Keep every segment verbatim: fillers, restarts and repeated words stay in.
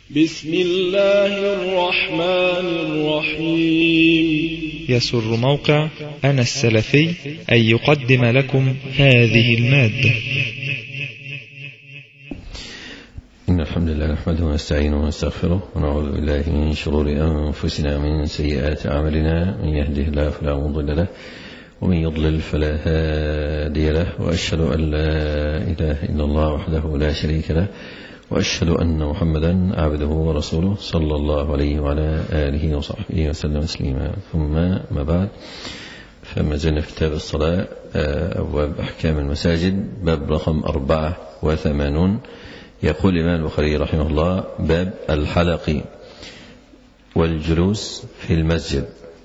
بسم الله الرحمن الرحيم. يسر موقع أنا السلفي أن يقدم لكم هذه المادة. إن الحمد لله نحمده ونستعينه ونستغفره ونعوذ بالله من شرور أنفسنا ومن سيئات أعمالنا، من يهده الله فلا مضل له ومن يضلل فلا هادي له، وأشهد أن لا إله إلا الله وحده لا شريك له، وأشهد أن محمدا عبده ورسوله صلى الله عليه وعلى آله وصحبه وسلم تسليما. ثم ما بعد، فما زلنا في كتاب الصلاة، أبواب أحكام المساجد، باب رقم أربعة وثمانون. يقول الإمام البخاري رحمه الله: باب الحلق والجلوس في المسجد.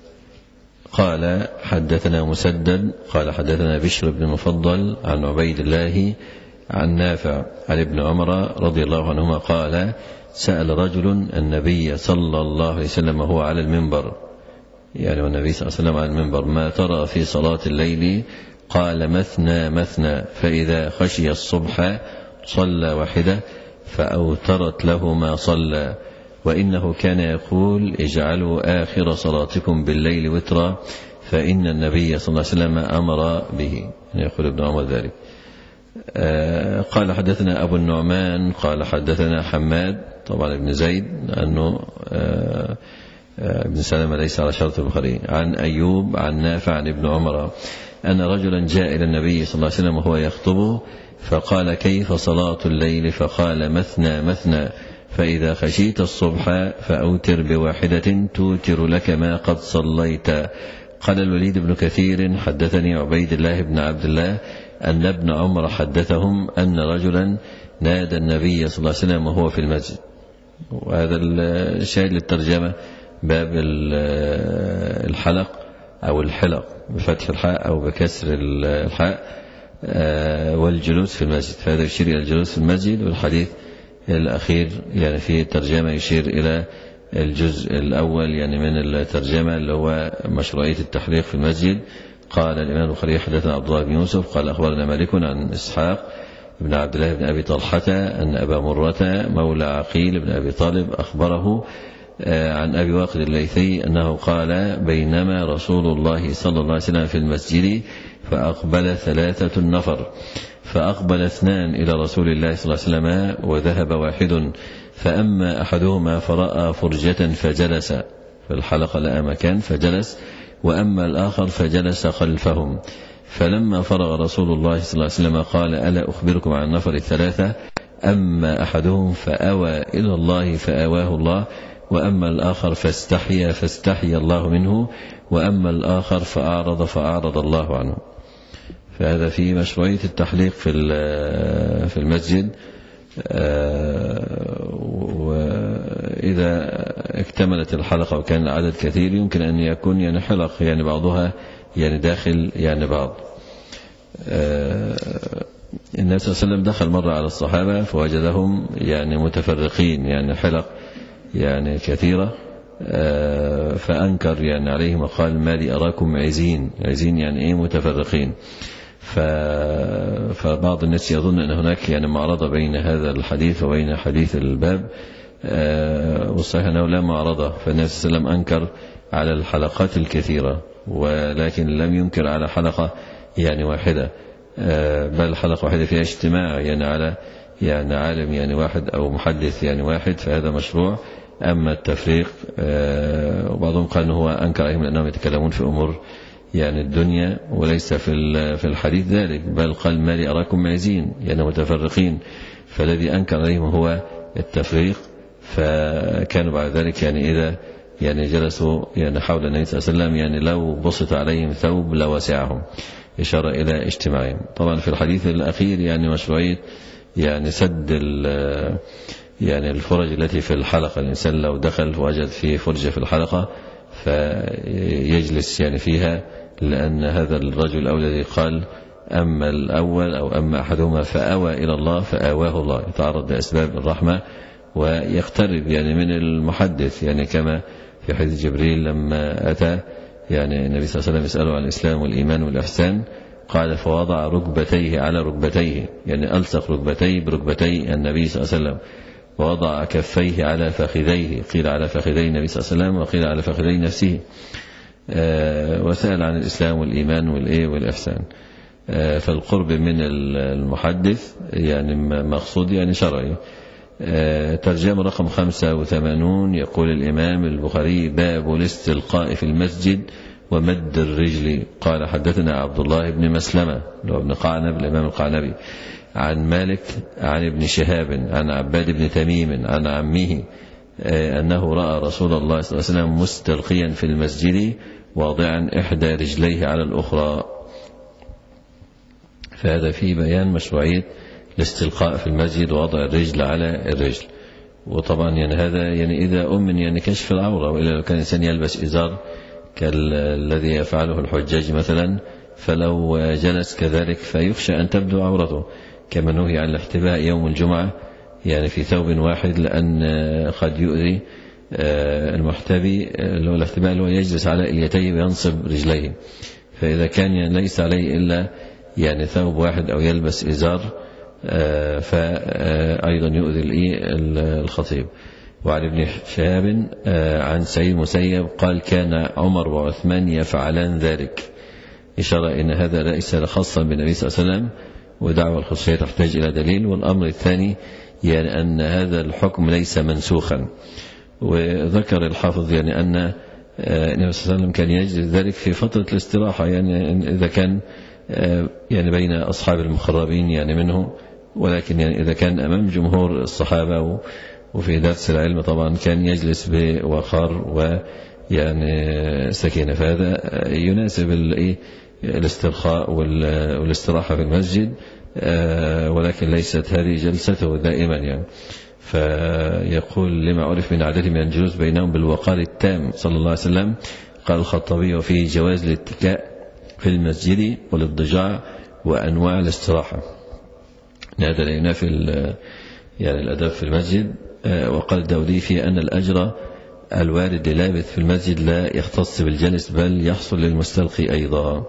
قال: حدثنا مسدد قال حدثنا بشر بن المفضل عن عبيد الله عن نافع عن ابن عمر رضي الله عنهما قال: سأل رجل النبي صلى الله عليه وسلم وهو على المنبر، يعني والنبي صلى الله عليه وسلم على المنبر: ما ترى في صلاة الليل؟ قال: مثنى مثنى، فإذا خشي الصبح صلى واحدة فأوترت له ما صلى، وإنه كان يقول: اجعلوا آخر صلاتكم بالليل وترا، فإن النبي صلى الله عليه وسلم أمر به. يقول ابن عمر ذلك. آه قال: حدثنا أبو النعمان قال حدثنا حماد، طبعا ابن زيد، أنه آه آه ابن سلمة ليس على شرط البخاري، عن أيوب عن نافع عن ابن عمر أن رجلا جاء إلى النبي صلى الله عليه وسلم وهو يخطبه، فقال: كيف صلاة الليل؟ فقال: مثنى مثنى، فإذا خشيت الصبح فأوتر بواحدة توتر لك ما قد صليت. قال الوليد بن كثير: حدثني عبيد الله بن عبد الله أن ابن عمر حدثهم أن رجلا نادى النبي صلى الله عليه وسلم وهو في المسجد. وهذا الشاهد للترجمة، باب الحلق أو الحلق بفتح الحاء أو بكسر الحاء، والجلوس في المسجد، فهذا يشير إلى الجلوس في المسجد. والحديث الأخير يعني في الترجمة يشير إلى الجزء الأول يعني من الترجمة، اللي هو مشروعية التحريق في المسجد. قال الإمام البخاري: حدثنا عبد الله بن يوسف قال أخبرنا مالك عن إسحاق بن عبد الله بن أبي طلحة أن أبا مرة مولى عقيل بن أبي طالب أخبره عن أبي واقد الليثي أنه قال: بينما رسول الله صلى الله عليه وسلم في المسجد فأقبل ثلاثة نفر، فأقبل اثنان إلى رسول الله صلى الله عليه وسلم وذهب واحد، فأما أحدهما فرأى فرجة فجلس في الحلقة، لقى مكان فجلس، وأما الآخر فجلس خلفهم. فلما فرغ رسول الله صلى الله عليه وسلم قال: ألا أخبركم عن النفر الثلاثة؟ أما أحدهم فأوى إلى الله فآواه الله، وأما الآخر فاستحيا فاستحيا الله منه، وأما الآخر فأعرض فأعرض الله عنه. فهذا في مشروعية التحليق في في المسجد. وإذا اكتملت الحلقة وكان العدد كثير يمكن أن يكون يعني حلق يعني بعضها يعني داخل يعني بعض. النبي صلى الله عليه وسلم دخل مرة على الصحابة فوجدهم يعني متفرقين، يعني حلق يعني كثيرة، فأنكر يعني عليهم وقال: ما لي أراكم عزين. عزين يعني إيه؟ متفرقين. فبعض الناس يظن أن هناك يعني معارضة بين هذا الحديث وبين حديث الباب، والصحيح أنه لا معارضة. فالنبي صلى الله عليه وسلم أنكر على الحلقات الكثيرة، ولكن لم ينكر على حلقة يعني واحدة، بل حلقة واحدة فيها اجتماع يعني على يعني عالم يعني واحد أو محدث يعني واحد، فهذا مشروع. أما التفريق، وبعضهم قال أنه هو أنكر عليهم لأنهم يتكلمون في أمور يعني الدنيا، وليس في في الحديث ذلك، بل قال: ما لي أراكم معزين، يعني متفرقين. فالذي أنكر عليهم هو التفريق. فكانوا بعد ذلك يعني إذا يعني جلسوا يعني حول النبي صلى الله عليه وسلم يعني لو بسط عليهم ثوب لوسعهم، إشارة إلى اجتماعهم. طبعا في الحديث الأخير يعني مشروعية يعني سد يعني الفرج التي في الحلقة. الإنسان لو دخل وجد في فرجة في الحلقة فيجلس يعني فيها، لأن هذا الرجل أو الذي قال: أما الأول أو أما أحدهما فأوى إلى الله فآواه الله، يتعرض لأسباب الرحمة ويقترب يعني من المحدث، يعني كما في حديث جبريل لما أتى يعني النبي صلى الله عليه وسلم يسأله عن الإسلام والإيمان والإحسان، قال: فوضع ركبتيه على ركبتيه، يعني ألصق ركبتيه بركبتي النبي صلى الله عليه وسلم، ووضع كفيه على فخذيه، قيل على فخذي النبي صلى الله عليه وسلم وقيل على فخذي نفسه، وسأل عن الإسلام والإيمان والإيه والإحسان. فالقرب من المحدث يعني مقصود يعني شرعي. ترجمة رقم خمسة وثمانون، يقول الإمام البخاري: باب الاستلقاء في المسجد ومد الرجل. قال حدثنا عبد الله بن مسلمة وابن قعنب الإمام القعنبي عن مالك عن ابن شهاب عن عباد بن تميم عن عمه أنه رأى رسول الله صلى الله عليه وسلم مستلقيا في المسجد واضعا إحدى رجليه على الأخرى. فهذا فيه بيان مشروعية الاستلقاء في المسجد ووضع الرجل على الرجل. وطبعا يعني هذا يعني إذا أمن يعني كشف العورة، وإلا لو كان الإنسان يلبس إزار كالذي يفعله الحجاج مثلا فلو جلس كذلك فيخشى أن تبدو عورته، كما نهي عن الاحتباء يوم الجمعة يعني في ثوب واحد، لأن قد يؤذي المحتبي اللي هو الاحتباء اللي هو يجلس على إليتيه وينصب رجليه. فإذا كان يعني ليس عليه إلا يعني ثوب واحد أو يلبس إزار فأيضا يؤذي الخطيب. وعن ابن شهاب عن سعيد المسيب قال: كان عمر وعثمان يفعلان ذلك، إشارة إن هذا ليس خاصا بالنبي صلى الله عليه وسلم، ودعوى الخصوصية تحتاج إلى دليل. والأمر الثاني يعني أن هذا الحكم ليس منسوخا. وذكر الحافظ يعني أن النبي صلى الله عليه وسلم كان يجلس ذلك في فترة الاستراحة، يعني إذا كان يعني بين أصحاب المخربين يعني منه، ولكن يعني إذا كان أمام جمهور الصحابة وفي درس العلم طبعا كان يجلس بوقار ويعني سكينة. فهذا يناسب الاسترخاء والاستراحة في المسجد، ولكن ليست هذه جلسته دائما يعني. فيقول: لما عرف من عادته من الجلوس بينهم بالوقار التام صلى الله عليه وسلم. قال الخطابي: وفيه جواز الاتكاء في المسجد والاضطجاع وأنواع الاستراحة. هذا لا ينافي يعني الأدب في المسجد. وقال الداودي في أن الأجر الوارد للابث في المسجد لا يختص بالجلس بل يحصل للمستلقي أيضا.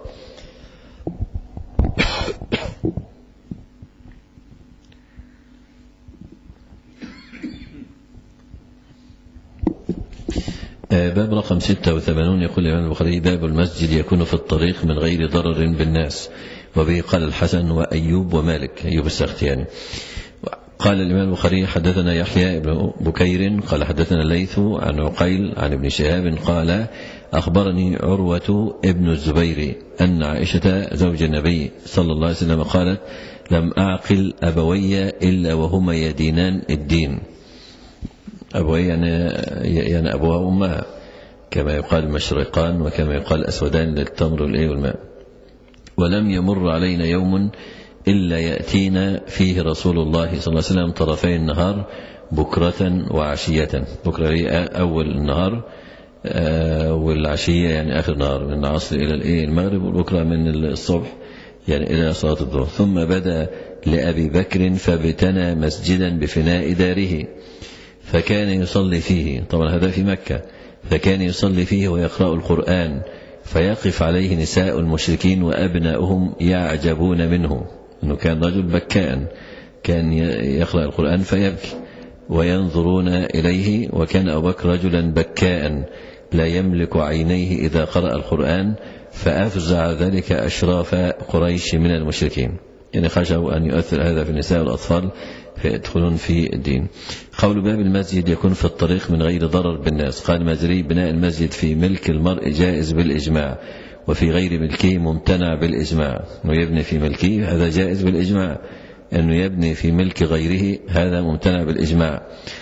باب رقم ستة وثمانون، يقول الإمام البخاري: باب المسجد يكون في الطريق من غير ضرر بالناس. وبه قال الحسن وأيوب ومالك، أيوب السختياني. قال الإمام البخاري: حدثنا يحيى بن بكير قال حدثنا الليث عن عقيل عن ابن شهاب قال: أخبرني عروة ابن الزبير أن عائشة زوج النبي صلى الله عليه وسلم قالت: لم أعقل أبوي إلا وهما يدينان الدين. أبوي يعني, يعني أبوها وأمها، كما يقال مشرقان وكما يقال أسودان للتمر والماء. ولم يمر علينا يوم إلا يأتينا فيه رسول الله صلى الله عليه وسلم طرفي النهار بكرة وعشية. بكرة هي أول النهار والعشية يعني آخر النهار، من العصر إلى المغرب، والبكرة من الصبح يعني إلى صلاة الظهر. ثم بدأ لأبي بكر فابتنى مسجدا بفناء داره فكان يصلي فيه، طبعا هذا في مكة، فكان يصلي فيه ويقرأ القرآن فيقف عليه نساء المشركين وأبناؤهم يعجبون منه، أنه كان رجل بكاء كان يقرأ القرآن فيبكي وينظرون إليه. وكان أبو بكر رجلا بكاء لا يملك عينيه إذا قرأ القرآن، فأفزع ذلك أشراف قريش من المشركين، يعني خشوا أن يؤثر هذا في النساء والأطفال فيدخلون في الدين. قول باب المسجد يكون في الطريق من غير ضرر بالناس. قال المازري: بناء المسجد في ملك المرء جائز بالإجماع، وفي غير ملكه ممتنع بالإجماع. أنه يبني في ملكه هذا جائز بالإجماع، أنه يبني في ملك غيره هذا ممتنع بالإجماع.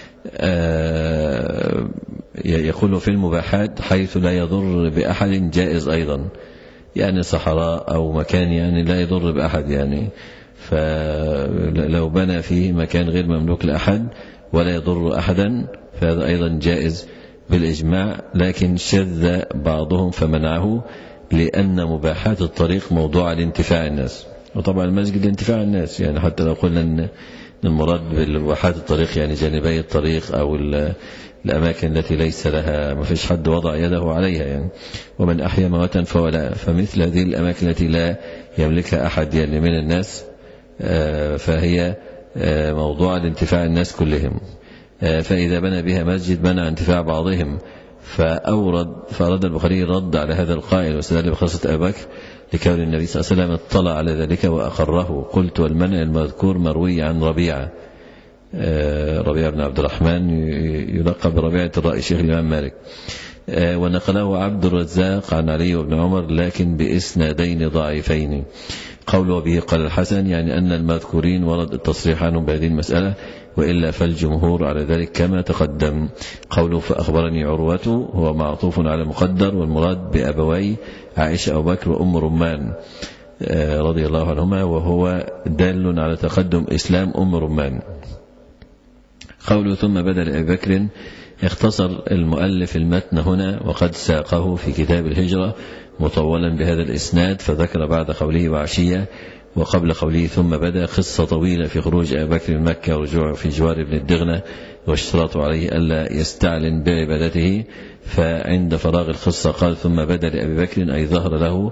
آه يقول في المباحات حيث لا يضر بأحد جائز أيضا، يعني صحراء أو مكان يعني لا يضر بأحد، يعني فلو بنى فيه مكان غير مملوك لأحد ولا يضر أحدا فهذا أيضا جائز بالإجماع. لكن شذ بعضهم فمنعه لأن مباحات الطريق موضوع لانتفاع الناس، وطبعا المسجد لانتفاع الناس، يعني حتى لو قلنا أن المراد بالمباحات الطريق يعني جانبي الطريق أو الأماكن التي ليس لها ما فيش حد وضع يده عليها، يعني ومن أحيا موتا فولا، فمثل هذه الأماكن التي لا يملكها أحد يعني من الناس فهي موضوع لانتفاع الناس كلهم. فإذا بنى بها مسجد منع انتفاع بعضهم. فأورد فأراد البخاري رد على هذا القائل واستدل بقصة أبي بكر لكون النبي صلى الله عليه وسلم اطلع على ذلك وأقره. قلت والمنع المذكور مروي عن ربيعة ربيعة بن عبد الرحمن يلقب بربيعة الرأي شيخ الإمام مالك، ونقله عبد الرزاق عن علي بن عمر لكن بإسنادين ضعيفين. قوله به قال الحسن يعني أن المذكورين ورد التصريح عنهم بهذه المسألة، وإلا فالجمهور على ذلك كما تقدم. قوله فأخبرني عروة هو معطوف على مقدر، والمراد بأبوي عائشة أبو بكر وأم رمان رضي الله عنهما، وهو دال على تقدم إسلام أم رمان. قوله ثم بدل أبي بكر اختصر المؤلف المتن هنا وقد ساقه في كتاب الهجرة مطولا بهذا الإسناد، فذكر بعد قوله وعشية وقبل قوله ثم بدأ قصة طويلة في خروج أبي بكر من مكة ورجوعه في جوار ابن الدغنة واشتراط عليه ألا يستعلن بعبادته. فعند فراغ القصة قال ثم بدأ لأبي بكر أي ظهر له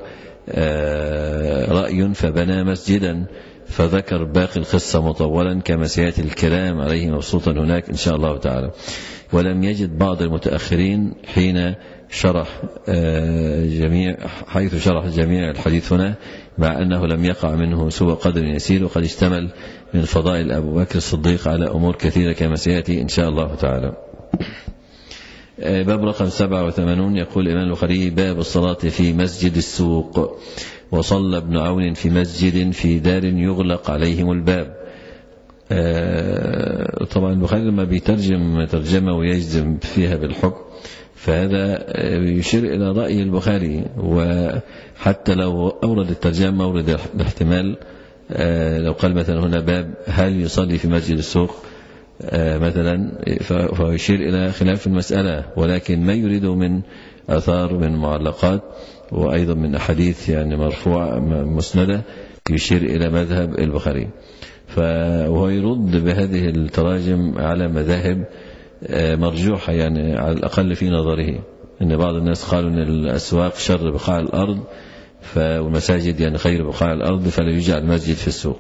رأي فبنى مسجدا، فذكر باقي القصة مطولا كما سيأتي الكلام عليه مبسوطا هناك إن شاء الله تعالى. ولم يجد بعض المتأخرين حين شرح جميع حيث شرح جميع الحديث هنا، مع أنه لم يقع منه سوى قدر يسير، وقد اشتمل من فضائل أبو بكر الصديق على أمور كثيرة كما سيأتي إن شاء الله تعالى. باب رقم سبعة وثمانون يقول الإمام البخاري باب الصلاة في مسجد السوق. وصلى ابن عون في مسجد في دار يغلق عليهم الباب. طبعا البخاري لما بيترجم ترجمة ويجزم فيها بالحكم فهذا يشير إلى رأي البخاري، وحتى لو أورد الترجمة مورد الاحتمال، لو قال مثلا هنا باب هل يصلي في مسجد السوق مثلا فيشير إلى خلاف المسألة، ولكن ما يريده من أثار من معلقات وأيضا من أحاديث يعني مرفوعة مسندة يشير إلى مذهب البخاري. فهو يرد بهذه التراجم على مذاهب مرجوحة يعني على الأقل في نظره، إن بعض الناس قالوا أن الأسواق شر بقاع الأرض والمساجد يعني خير بقاع الأرض فلا يجعل مسجد في السوق.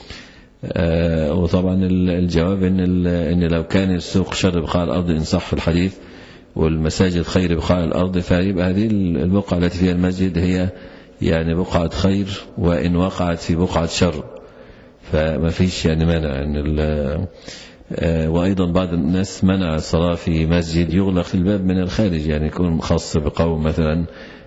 وطبعا الجواب إن, إن لو كان السوق شر بقاع الأرض إن صح الحديث والمساجد خير بقاع الأرض فيبقى هذه البقعة التي فيها المسجد هي يعني بقعة خير، وإن وقعت في بقعة شر فما فيش يعني مانع أن وأيضا بعض الناس منع الصلاة في مسجد يغلق الباب من الخارج، يعني يكون خاص بقوم مثلا،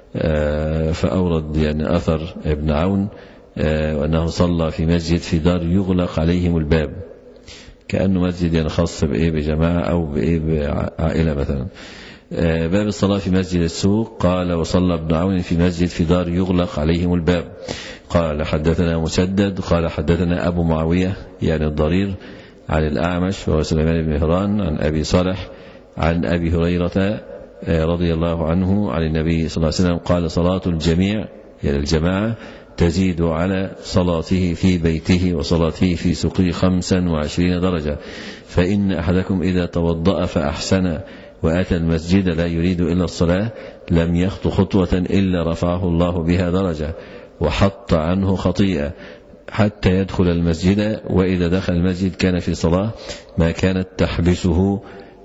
فأورد يعني أثر ابن عون وأنه صلى في مسجد في دار يغلق عليهم الباب، كأنه مسجد يعني خاص بإيه بجماعة أو بإيه بعائلة مثلا. باب الصلاة في مسجد السوق. قال وصلى ابن عون في مسجد في دار يغلق عليهم الباب. قال حدثنا مسدد قال حدثنا أبو معاوية يعني الضرير عن الأعمش وهو سليمان بن مهران عن أبي صالح عن أبي هريرة رضي الله عنه عن النبي صلى الله عليه وسلم قال صلاة الجميع يعني الجماعة تزيد على صلاته في بيته وصلاته في سوقه خمسا وعشرين درجة، فإن أحدكم إذا توضأ فأحسن وأتى المسجد لا يريد إلا الصلاة لم يخط خطوة إلا رفعه الله بها درجة وحط عنه خطيئة حتى يدخل المسجد، وإذا دخل المسجد كان في صلاة ما كانت تحبسه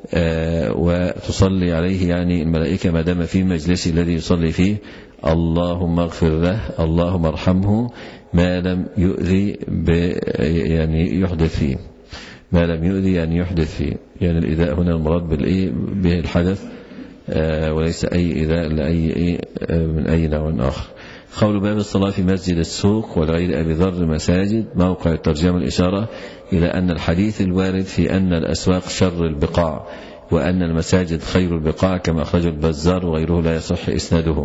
وتصلي عليه يعني الملائكة ما دام في مجلس الذي يصلي فيه اللهم اغفر له اللهم ارحمه ما لم يؤذي يعني يحدث فيه، ما لم يؤذي يعني يحدث فيه، يعني الإيذاء هنا المراد بالإيه به الحدث وليس أي إيذاء لأي من أي نوع آخر. قول باب الصلاة في مسجد السوق ولغير أبي ذر مساجد. موقع الترجمة الإشارة إلى أن الحديث الوارد في أن الأسواق شر البقاع وأن المساجد خير البقاع كما أخرجه البزار وغيره لا يصح إسناده،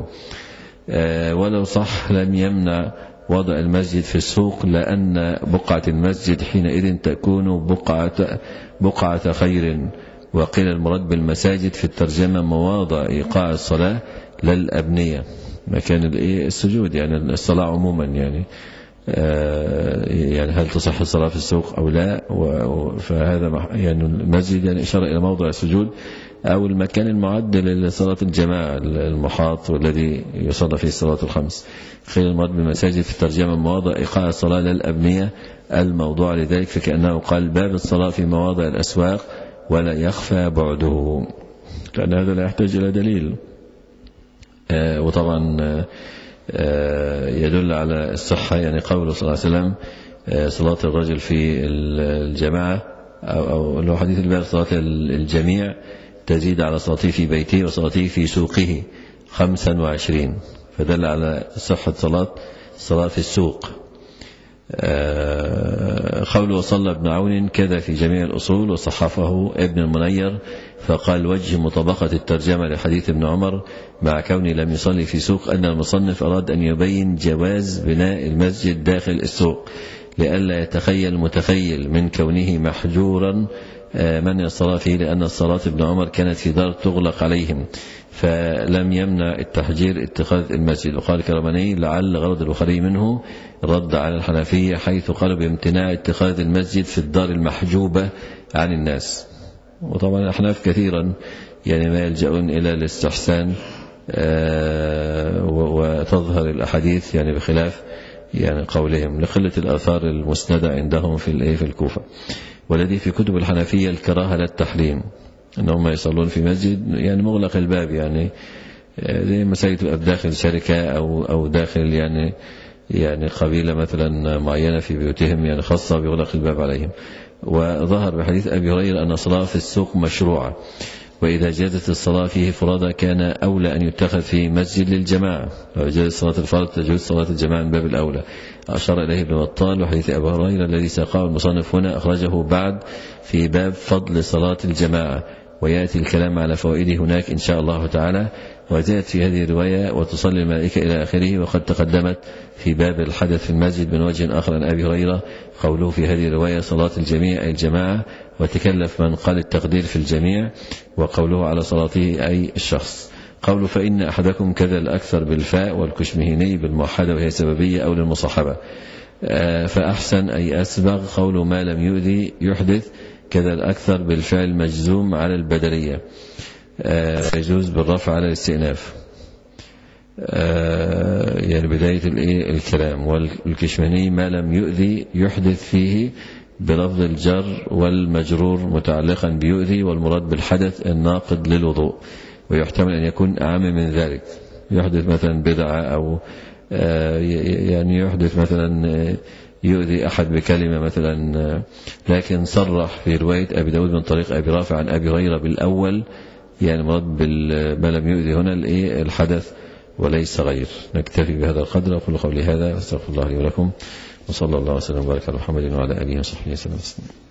ولو صح لم يمنع وضع المسجد في السوق لأن بقعة المسجد حينئذ تكون بقعة, بقعة خير. وقيل المراد بالمساجد في الترجمة مواضع إيقاع الصلاة للأبنية مكان السجود يعني الصلاة عموما يعني يعني هل تصح الصلاة في السوق أو لا، فهذا يعني المسجد يعني إشارة إلى موضع السجود أو المكان المعد لصلاة الجماعة المحاط والذي يصلى فيه الصلاة الخمس. خير المراد بالمساجد في الترجمة مواضع إيقاع الصلاة للأبنية الموضوع لذلك، فكأنه قال باب الصلاة في مواضع الأسواق ولا يخفى بعده، لأن هذا لا يحتاج إلى دليل. آه وطبعا آه يدل على الصحة، يعني قوله صلى الله عليه وسلم آه صلاة الرجل في الجماعة أو, أو له حديث الباب صلاة الجميع تزيد على صلاته في بيته وصلاته في سوقه خمسا وعشرين، فدل على صحة صلاة صلاة في السوق. قوله وصلى ابن عون كذا في جميع الأصول، وصحفه ابن المنير فقال وجه مطابقة الترجمة لحديث ابن عمر مع كونه لم يصلي في سوق أن المصنف أراد أن يبين جواز بناء المسجد داخل السوق لئلا يتخيل متخيل من كونه محجورا من الصلاة فيه، لأن الصلاة ابن عمر كانت في دار تغلق عليهم فلم يمنع التحجير اتخاذ المسجد. وقال كرماني لعل غرض البخاري منه رد على الحنفية حيث قالوا بامتناع اتخاذ المسجد في الدار المحجوبة عن الناس. وطبعا الأحناف كثيرا يعني ما يلجؤون إلى الاستحسان وتظهر الأحاديث يعني بخلاف يعني قولهم لقلة الآثار المسندة عندهم في في الكوفة. والذي في كتب الحنفية الكراهة للتحريم أنهم يصلون في مسجد يعني مغلق الباب، يعني زي مساجد تبقى داخل شركة أو أو داخل يعني يعني قبيلة مثلا معينة في بيوتهم يعني خاصة بيغلق الباب عليهم. وظهر بحديث أبي هريرة أن الصلاة في السوق مشروعة، وإذا جازت الصلاة فيه فرادى كان أولى أن يتخذ في مسجد للجماعة، لو جازت صلاة الفرد تجوز صلاة الجماعة من باب الأولى. أشار إليه ابن بطال وحديث أبي هريرة الذي ساقه المصنف هنا أخرجه بعد في باب فضل صلاة الجماعة، ويأتي الكلام على فوائده هناك إن شاء الله تعالى. وزادت في هذه الرواية وتصلي الملائكة إلى آخره، وقد تقدمت في باب الحدث في المسجد من وجه آخر عن أبي هريرة قوله في هذه الرواية صلاة الجميع أي الجماعة، وتكلف من قال التقدير في الجميع، وقوله على صلاته أي الشخص. قوله فإن أحدكم كذا الأكثر بالفاء والكشمهيني بالموحدة وهي سببية أو للمصاحبة، فأحسن أي أسبغ. قوله ما لم يؤذي يحدث كذا الأكثر بالفعل مجزوم على البدلية يجوز بالرفع على الاستئناف يعني بداية الكلام. والكشمهيني ما لم يؤذي يحدث فيه بلفظ الجر والمجرور متعلقا بيؤذي، والمراد بالحدث الناقض للوضوء، ويحتمل أن يكون أعم من ذلك، يحدث مثلا بدعة أو يعني يحدث مثلا يؤذي أحد بكلمة مثلا. لكن صرح في رواية أبي داود من طريق أبي رافع عن أبي هريرة بالأول يعني مراد بما لم يؤذي هنا الحدث وليس غير. نكتفي بهذا القدر. أقول قولي هذا أستغفر الله لي ولكم، وصلى الله وسلم وبارك على محمد وعلى آله وصحبه وسلم.